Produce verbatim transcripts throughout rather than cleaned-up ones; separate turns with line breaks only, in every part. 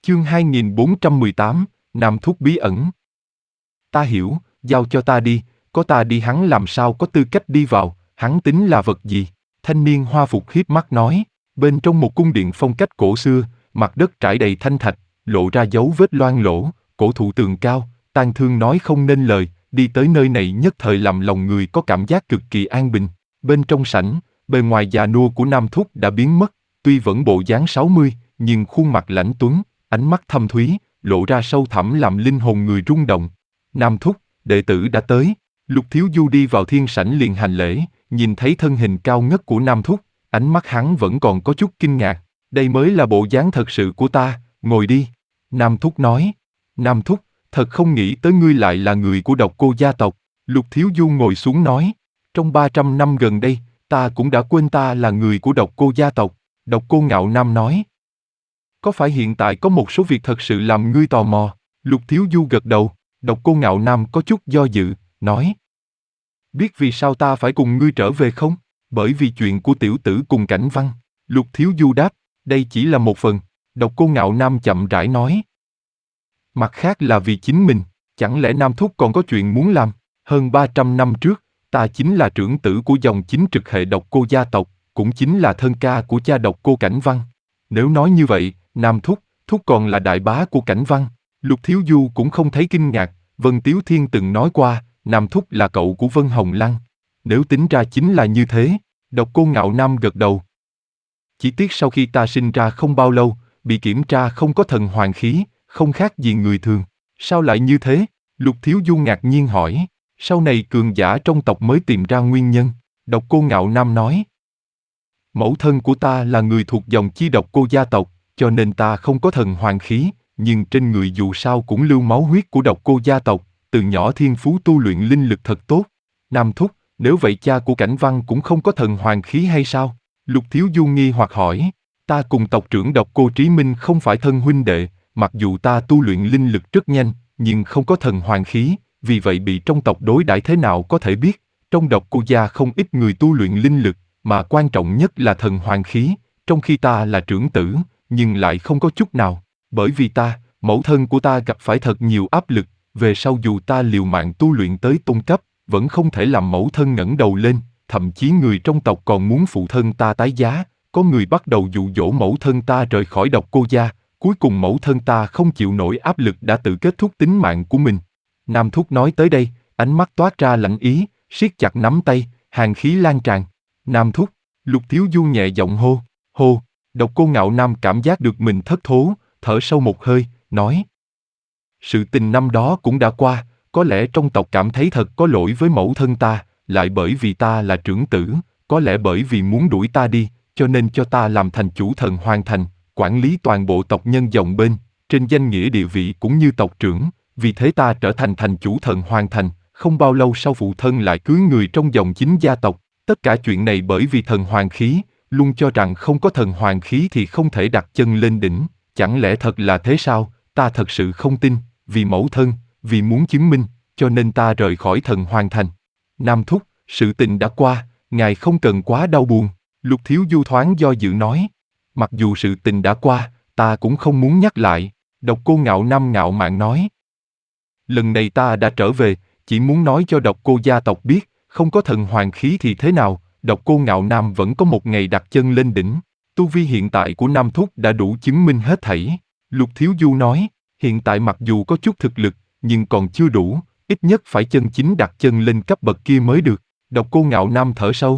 Chương hai nghìn bốn trăm mười tám, Nam Thúc bí ẩn. Ta hiểu, giao cho ta đi, có ta đi hắn làm sao có tư cách đi vào, hắn tính là vật gì? Thanh niên hoa phục hiếp mắt nói, bên trong một cung điện phong cách cổ xưa, mặt đất trải đầy thanh thạch, lộ ra dấu vết loang lổ, cổ thụ tường cao, tang thương nói không nên lời, đi tới nơi này nhất thời làm lòng người có cảm giác cực kỳ an bình. Bên trong sảnh, bề ngoài già nua của Nam Thúc đã biến mất, tuy vẫn bộ dáng sáu mươi, nhưng khuôn mặt lãnh tuấn, ánh mắt thâm thúy, lộ ra sâu thẳm làm linh hồn người rung động. Nam Thúc, đệ tử đã tới. Lục Thiếu Du đi vào thiên sảnh liền hành lễ, nhìn thấy thân hình cao ngất của Nam Thúc, ánh mắt hắn vẫn còn có chút kinh ngạc. Đây mới là bộ dáng thật sự của ta, ngồi đi. Nam Thúc nói. Nam Thúc, thật không nghĩ tới ngươi lại là người của Độc Cô gia tộc. Lục Thiếu Du ngồi xuống nói. Trong ba trăm năm gần đây, ta cũng đã quên ta là người của Độc Cô gia tộc. Độc Cô Ngạo Nam nói. Có phải hiện tại có một số việc thật sự làm ngươi tò mò? Lục Thiếu Du gật đầu. Độc Cô Ngạo Nam có chút do dự, nói. Biết vì sao ta phải cùng ngươi trở về không? Bởi vì chuyện của tiểu tử cùng Cảnh Văn. Lục Thiếu Du đáp, đây chỉ là một phần. Độc Cô Ngạo Nam chậm rãi nói. Mặt khác là vì chính mình, chẳng lẽ Nam Thúc còn có chuyện muốn làm? Hơn ba trăm năm trước, ta chính là trưởng tử của dòng chính trực hệ Độc Cô gia tộc, cũng chính là thân ca của cha Độc Cô Cảnh Văn. Nếu nói như vậy, Nam Thúc, Thúc còn là đại bá của Cảnh Văn. Lục Thiếu Du cũng không thấy kinh ngạc, Vân Tiếu Thiên từng nói qua, Nam Thúc là cậu của Vân Hồng Lăng. Nếu tính ra chính là như thế, Độc Cô Ngạo Nam gật đầu. Chỉ tiếc sau khi ta sinh ra không bao lâu, bị kiểm tra không có thần hoàng khí, không khác gì người thường. Sao lại như thế? Lục Thiếu Du ngạc nhiên hỏi. Sau này cường giả trong tộc mới tìm ra nguyên nhân. Độc Cô Ngạo Nam nói. Mẫu thân của ta là người thuộc dòng chi Độc Cô gia tộc, cho nên ta không có thần hoàng khí, nhưng trên người dù sao cũng lưu máu huyết của Độc Cô gia tộc, từ nhỏ thiên phú tu luyện linh lực thật tốt. Nam Thúc, nếu vậy cha của Cảnh Văn cũng không có thần hoàng khí hay sao? Lục Thiếu Du nghi hoặc hỏi. Ta cùng tộc trưởng Độc Cô Trí Minh không phải thân huynh đệ, mặc dù ta tu luyện linh lực rất nhanh, nhưng không có thần hoàng khí, vì vậy bị trong tộc đối đãi thế nào có thể biết. Trong Độc Cô gia không ít người tu luyện linh lực, mà quan trọng nhất là thần hoàng khí, trong khi ta là trưởng tử, nhưng lại không có chút nào. Bởi vì ta, mẫu thân của ta gặp phải thật nhiều áp lực, về sau dù ta liều mạng tu luyện tới tôn cấp, vẫn không thể làm mẫu thân ngẩng đầu lên, thậm chí người trong tộc còn muốn phụ thân ta tái giá, có người bắt đầu dụ dỗ mẫu thân ta rời khỏi Độc Cô gia, cuối cùng mẫu thân ta không chịu nổi áp lực đã tự kết thúc tính mạng của mình. Nam Thúc nói tới đây, ánh mắt toát ra lạnh ý, siết chặt nắm tay, hàn khí lan tràn. Nam Thúc, Lục Thiếu Du nhẹ giọng hô, hô, Độc Cô Ngạo Nam cảm giác được mình thất thố, thở sâu một hơi, nói. Sự tình năm đó cũng đã qua, có lẽ trong tộc cảm thấy thật có lỗi với mẫu thân ta, lại bởi vì ta là trưởng tử, có lẽ bởi vì muốn đuổi ta đi, cho nên cho ta làm thành chủ thần Hoàng Thành, quản lý toàn bộ tộc nhân dòng bên, trên danh nghĩa địa vị cũng như tộc trưởng, vì thế ta trở thành thành chủ thần Hoàng Thành, không bao lâu sau phụ thân lại cưới người trong dòng chính gia tộc, tất cả chuyện này bởi vì thần hoàng khí, luôn cho rằng không có thần hoàng khí thì không thể đặt chân lên đỉnh, chẳng lẽ thật là thế sao? Ta thật sự không tin, vì mẫu thân, vì muốn chứng minh, cho nên ta rời khỏi thần Hoàng Thành. Nam Thúc, sự tình đã qua, ngài không cần quá đau buồn. Lục Thiếu Du thoáng do dự nói. Mặc dù sự tình đã qua, ta cũng không muốn nhắc lại. Độc Cô Ngạo Nam ngạo mạn nói. Lần này ta đã trở về, chỉ muốn nói cho Độc Cô gia tộc biết, không có thần hoàng khí thì thế nào, Độc Cô Ngạo Nam vẫn có một ngày đặt chân lên đỉnh. Tu vi hiện tại của Nam Thúc đã đủ chứng minh hết thảy. Lục Thiếu Du nói, hiện tại mặc dù có chút thực lực, nhưng còn chưa đủ, ít nhất phải chân chính đặt chân lên cấp bậc kia mới được. Độc Cô Ngạo Nam thở sâu.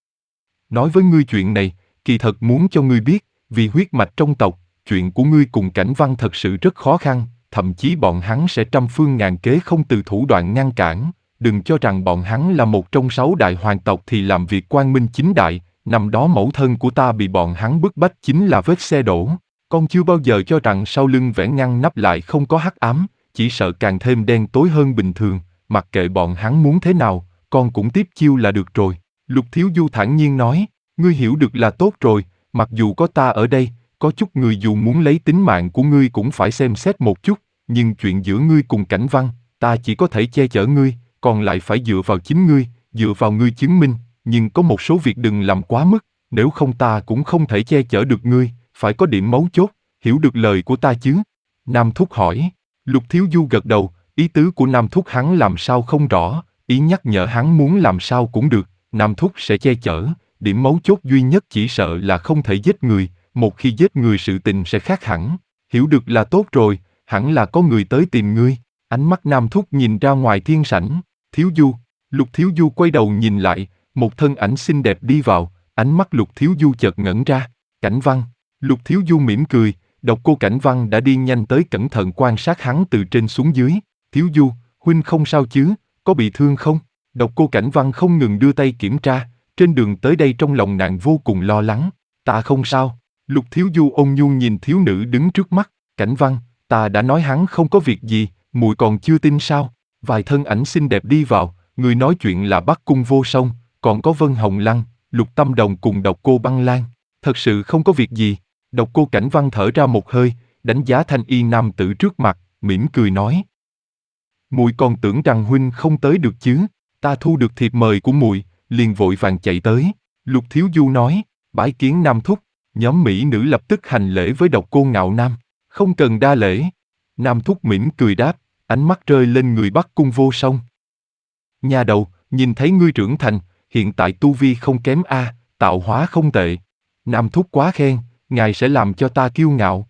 Nói với ngươi chuyện này, kỳ thật muốn cho ngươi biết, vì huyết mạch trong tộc, chuyện của ngươi cùng Cảnh Văn thật sự rất khó khăn, thậm chí bọn hắn sẽ trăm phương ngàn kế không từ thủ đoạn ngăn cản. Đừng cho rằng bọn hắn là một trong sáu đại hoàng tộc thì làm việc quang minh chính đại, năm đó mẫu thân của ta bị bọn hắn bức bách chính là vết xe đổ. Con chưa bao giờ cho rằng sau lưng vẽ ngăn nắp lại không có hắc ám, chỉ sợ càng thêm đen tối hơn bình thường, mặc kệ bọn hắn muốn thế nào, con cũng tiếp chiêu là được rồi. Lục Thiếu Du thản nhiên nói, ngươi hiểu được là tốt rồi, mặc dù có ta ở đây, có chút người dù muốn lấy tính mạng của ngươi cũng phải xem xét một chút, nhưng chuyện giữa ngươi cùng Cảnh Văn, ta chỉ có thể che chở ngươi, còn lại phải dựa vào chính ngươi, dựa vào ngươi chứng minh, nhưng có một số việc đừng làm quá mức, nếu không ta cũng không thể che chở được ngươi, phải có điểm mấu chốt, hiểu được lời của ta chứ? Nam Thúc hỏi. Lục Thiếu Du gật đầu, ý tứ của Nam Thúc hắn làm sao không rõ, ý nhắc nhở hắn muốn làm sao cũng được, Nam Thúc sẽ che chở, điểm mấu chốt duy nhất chỉ sợ là không thể giết người, một khi giết người sự tình sẽ khác hẳn. Hiểu được là tốt rồi, hẳn là có người tới tìm ngươi. Ánh mắt Nam Thúc nhìn ra ngoài thiên sảnh. Thiếu Du. Lục Thiếu Du quay đầu nhìn lại, một thân ảnh xinh đẹp đi vào, ánh mắt Lục Thiếu Du chợt ngẩn ra. Cảnh Văn. Lục Thiếu Du mỉm cười, độc cô Cảnh Văn đã đi nhanh tới cẩn thận quan sát hắn từ trên xuống dưới. Thiếu Du, huynh không sao chứ, có bị thương không? Độc cô Cảnh Văn không ngừng đưa tay kiểm tra, trên đường tới đây trong lòng nàng vô cùng lo lắng. Ta không sao. Lục Thiếu Du ôn nhu nhìn thiếu nữ đứng trước mắt. Cảnh Văn, ta đã nói hắn không có việc gì, muội còn chưa tin sao? Vài thân ảnh xinh đẹp đi vào, người nói chuyện là Bắc Cung Vô Song, còn có Vân Hồng Lăng, Lục Tâm Đồng cùng độc cô Băng Lan. Thật sự không có việc gì. Độc cô Cảnh Văn thở ra một hơi, đánh giá thanh y nam tử trước mặt, mỉm cười nói. Muội còn tưởng rằng huynh không tới được chứ, ta thu được thiệp mời của muội, liền vội vàng chạy tới. Lục Thiếu Du nói, bái kiến Nam Thúc. Nhóm mỹ nữ lập tức hành lễ với độc cô Ngạo Nam. Không cần đa lễ. Nam Thúc mỉm cười đáp, ánh mắt rơi lên người Bắc Cung Vô Song. Nhà đầu, nhìn thấy ngươi trưởng thành, hiện tại tu vi không kém a, tạo hóa không tệ. Nam Thúc quá khen, ngài sẽ làm cho ta kiêu ngạo.